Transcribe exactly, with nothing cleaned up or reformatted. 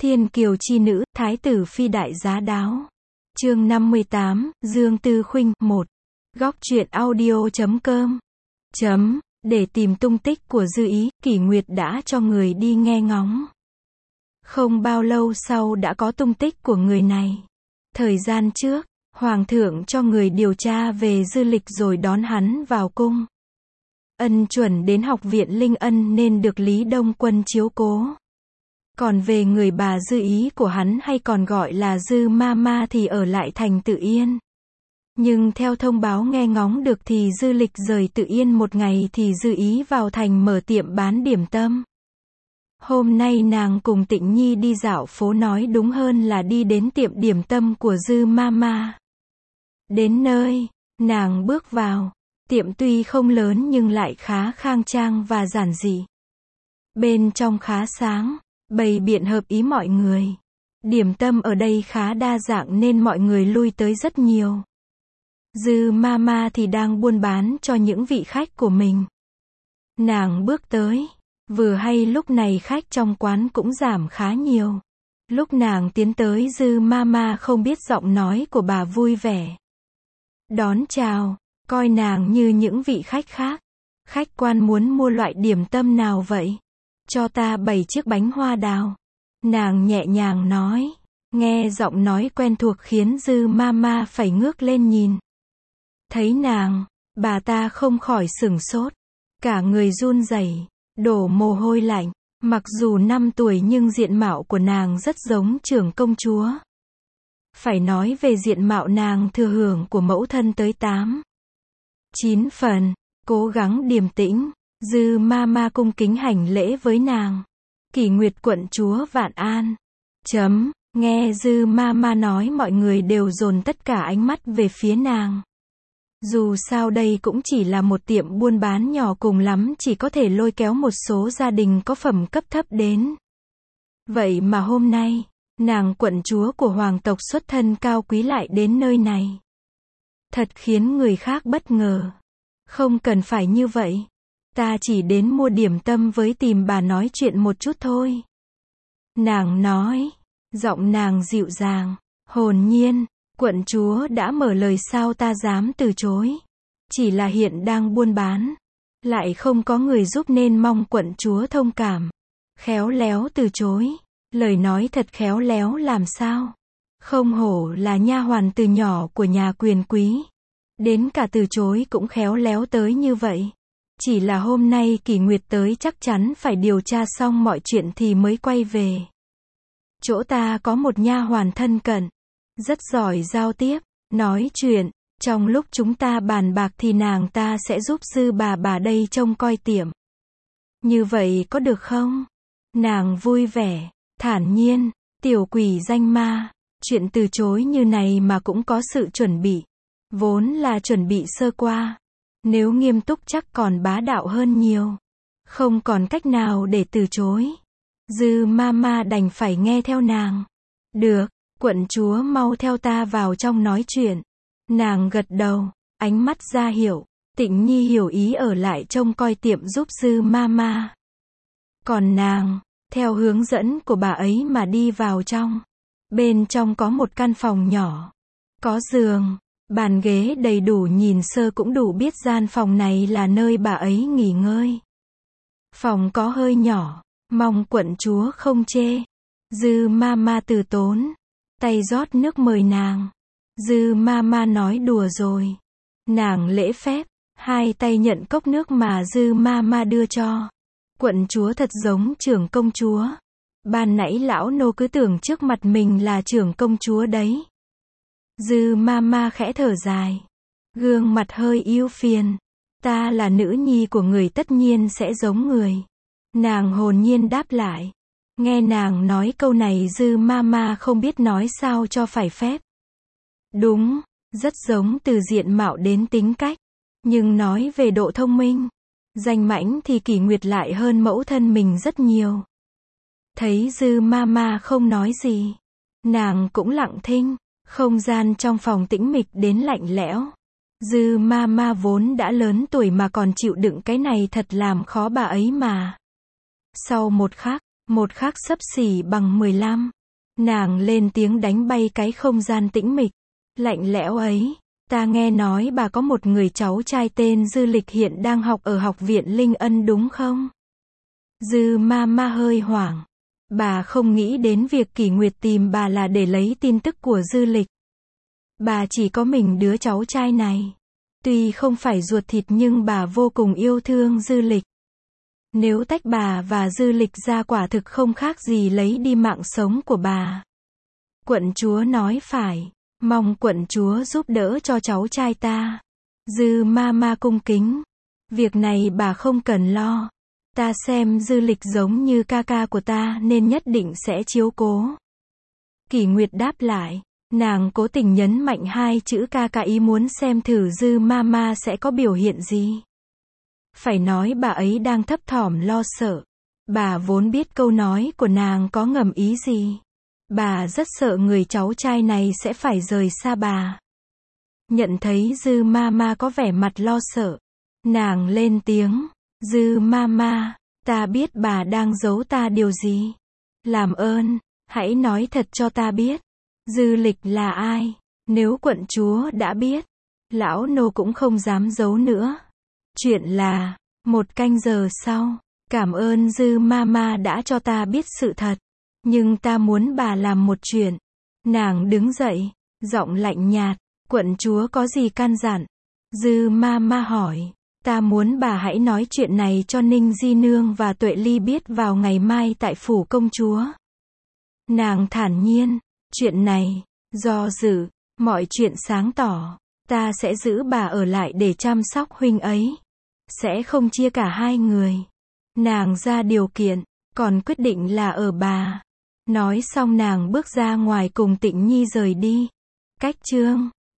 Thiên kiều chi nữ, thái tử phi đại giá đáo. Chương năm mươi tám, Dương Tư Khuynh, một. Góc truyện audio chấm com. Chấm, để tìm tung tích của Dư Ý, Kỷ Nguyệt đã cho người đi nghe ngóng. Không bao lâu sau đã có tung tích của người này. Thời gian trước, Hoàng thượng cho người điều tra về Dư Lịch rồi đón hắn vào cung. Ân chuẩn đến học viện Linh Ân nên được Lý Đông Quân chiếu cố. Còn về người bà Dư Ý của hắn hay còn gọi là Dư Ma Ma thì ở lại thành Tự Yên. Nhưng theo thông báo nghe ngóng được thì Dư Lịch rời Tự Yên một ngày thì Dư Ý vào thành mở tiệm bán điểm tâm. Hôm nay nàng cùng Tịnh Nhi đi dạo phố, nói đúng hơn là đi đến tiệm điểm tâm của Dư Ma Ma. Đến nơi, nàng bước vào. Tiệm tuy không lớn nhưng lại khá khang trang và giản dị. Bên trong khá sáng, bày biện hợp ý mọi người. Điểm tâm ở đây khá đa dạng nên mọi người lui tới rất nhiều. Dư Ma Ma thì đang buôn bán cho những vị khách của mình. Nàng bước tới, vừa hay lúc này khách trong quán cũng giảm khá nhiều. Lúc nàng tiến tới, Dư Ma Ma không biết giọng nói của bà vui vẻ đón chào, coi nàng như những vị khách khác. Khách quan muốn mua loại điểm tâm nào vậy? Cho ta bảy chiếc bánh hoa đào. Nàng nhẹ nhàng nói. Nghe giọng nói quen thuộc khiến Dư Ma Ma phải ngước lên nhìn. Thấy nàng, bà ta không khỏi sửng sốt. Cả người run rẩy, đổ mồ hôi lạnh. Mặc dù năm tuổi nhưng diện mạo của nàng rất giống trưởng công chúa. Phải nói về diện mạo, nàng thừa hưởng của mẫu thân tới tám, chín phần. Cố gắng điềm tĩnh, Dư Ma Ma cung kính hành lễ với nàng. Kỷ Nguyệt quận chúa vạn an. Chấm, nghe Dư Ma Ma nói mọi người đều dồn tất cả ánh mắt về phía nàng. Dù sao đây cũng chỉ là một tiệm buôn bán nhỏ, cùng lắm chỉ có thể lôi kéo một số gia đình có phẩm cấp thấp đến. Vậy mà hôm nay, nàng quận chúa của hoàng tộc xuất thân cao quý lại đến nơi này. Thật khiến người khác bất ngờ. Không cần phải như vậy. Ta chỉ đến mua điểm tâm với tìm bà nói chuyện một chút thôi. Nàng nói. Giọng nàng dịu dàng, hồn nhiên. Quận chúa đã mở lời, sao ta dám từ chối. Chỉ là hiện đang buôn bán, lại không có người giúp nên mong quận chúa thông cảm. Khéo léo từ chối. Lời nói thật khéo léo làm sao. Không hổ là nha hoàn từ nhỏ của nhà quyền quý. Đến cả từ chối cũng khéo léo tới như vậy. Chỉ là hôm nay Kỷ Nguyệt tới chắc chắn phải điều tra xong mọi chuyện thì mới quay về. Chỗ ta có một nha hoàn thân cận, rất giỏi giao tiếp, nói chuyện. Trong lúc chúng ta bàn bạc thì nàng ta sẽ giúp Dư bà bà đây trông coi tiệm. Như vậy có được không? Nàng vui vẻ, thản nhiên. Tiểu quỷ danh ma, chuyện từ chối như này mà cũng có sự chuẩn bị. Vốn là chuẩn bị sơ qua. Nếu nghiêm túc chắc còn bá đạo hơn nhiều. Không còn cách nào để từ chối. Dư Ma Ma đành phải nghe theo nàng. Được, quận chúa mau theo ta vào trong nói chuyện. Nàng gật đầu, ánh mắt ra hiệu. Tịnh Nhi hiểu ý ở lại trông coi tiệm giúp Dư Ma Ma. Còn nàng, theo hướng dẫn của bà ấy mà đi vào trong. Bên trong có một căn phòng nhỏ. Có giường, bàn ghế đầy đủ, nhìn sơ cũng đủ biết gian phòng này là nơi bà ấy nghỉ ngơi. Phòng có hơi nhỏ, mong quận chúa không chê. Dư Ma Ma từ tốn, tay rót nước mời nàng. Dư Ma Ma nói đùa rồi. Nàng lễ phép, hai tay nhận cốc nước mà Dư Ma Ma đưa cho. Quận chúa thật giống trưởng công chúa. Ban nãy lão nô cứ tưởng trước mặt mình là trưởng công chúa đấy. Dư Ma Ma khẽ thở dài, gương mặt hơi ưu phiền. Ta là nữ nhi của người tất nhiên sẽ giống người. Nàng hồn nhiên đáp lại. Nghe nàng nói câu này, Dư Ma Ma không biết nói sao cho phải phép. Đúng, rất giống từ diện mạo đến tính cách. Nhưng nói về độ thông minh, danh mãnh thì Kỷ Nguyệt lại hơn mẫu thân mình rất nhiều. Thấy Dư Ma Ma không nói gì, nàng cũng lặng thinh. Không gian trong phòng tĩnh mịch đến lạnh lẽo. Dư Ma Ma vốn đã lớn tuổi mà còn chịu đựng cái này thật làm khó bà ấy mà. Sau một khắc, một khắc xấp xỉ bằng mười lăm. Nàng lên tiếng đánh bay cái không gian tĩnh mịch, lạnh lẽo ấy. Ta nghe nói bà có một người cháu trai tên Dư Lịch hiện đang học ở học viện Linh Ân đúng không? Dư ma ma hơi hoảng. Bà không nghĩ đến việc Kỷ Nguyệt tìm bà là để lấy tin tức của Dư Lịch. Bà chỉ có mình đứa cháu trai này. Tuy không phải ruột thịt nhưng bà vô cùng yêu thương Dư Lịch. Nếu tách bà và Dư Lịch ra quả thực không khác gì lấy đi mạng sống của bà. Quận chúa nói phải. Mong quận chúa giúp đỡ cho cháu trai ta. Dư ma ma cung kính. Việc này bà không cần lo. Ta xem Dư Lịch giống như ca ca của ta nên nhất định sẽ chiếu cố. Kỷ Nguyệt đáp lại. Nàng cố tình nhấn mạnh hai chữ ca ca, ý muốn xem thử Dư ma ma sẽ có biểu hiện gì. Phải nói bà ấy đang thấp thỏm lo sợ. Bà vốn biết câu nói của nàng có ngầm ý gì. Bà rất sợ người cháu trai này sẽ phải rời xa bà. Nhận thấy Dư ma ma có vẻ mặt lo sợ. Nàng lên tiếng. Dư ma ma, ta biết bà đang giấu ta điều gì. Làm ơn, hãy nói thật cho ta biết. Dư Lịch là ai? Nếu quận chúa đã biết, lão nô cũng không dám giấu nữa. Chuyện là, một canh giờ sau, cảm ơn Dư ma ma đã cho ta biết sự thật. Nhưng ta muốn bà làm một chuyện. Nàng đứng dậy, giọng lạnh nhạt. Quận chúa có gì căn dặn? Dư ma ma hỏi. Ta muốn bà hãy nói chuyện này cho Ninh Di Nương và Tuệ Ly biết vào ngày mai tại phủ công chúa. Nàng thản nhiên. Chuyện này, do dự, mọi chuyện sáng tỏ. Ta sẽ giữ bà ở lại để chăm sóc huynh ấy. Sẽ không chia cả hai người. Nàng ra điều kiện, còn quyết định là ở bà. Nói xong nàng bước ra ngoài cùng Tịnh Nhi rời đi. Cách chương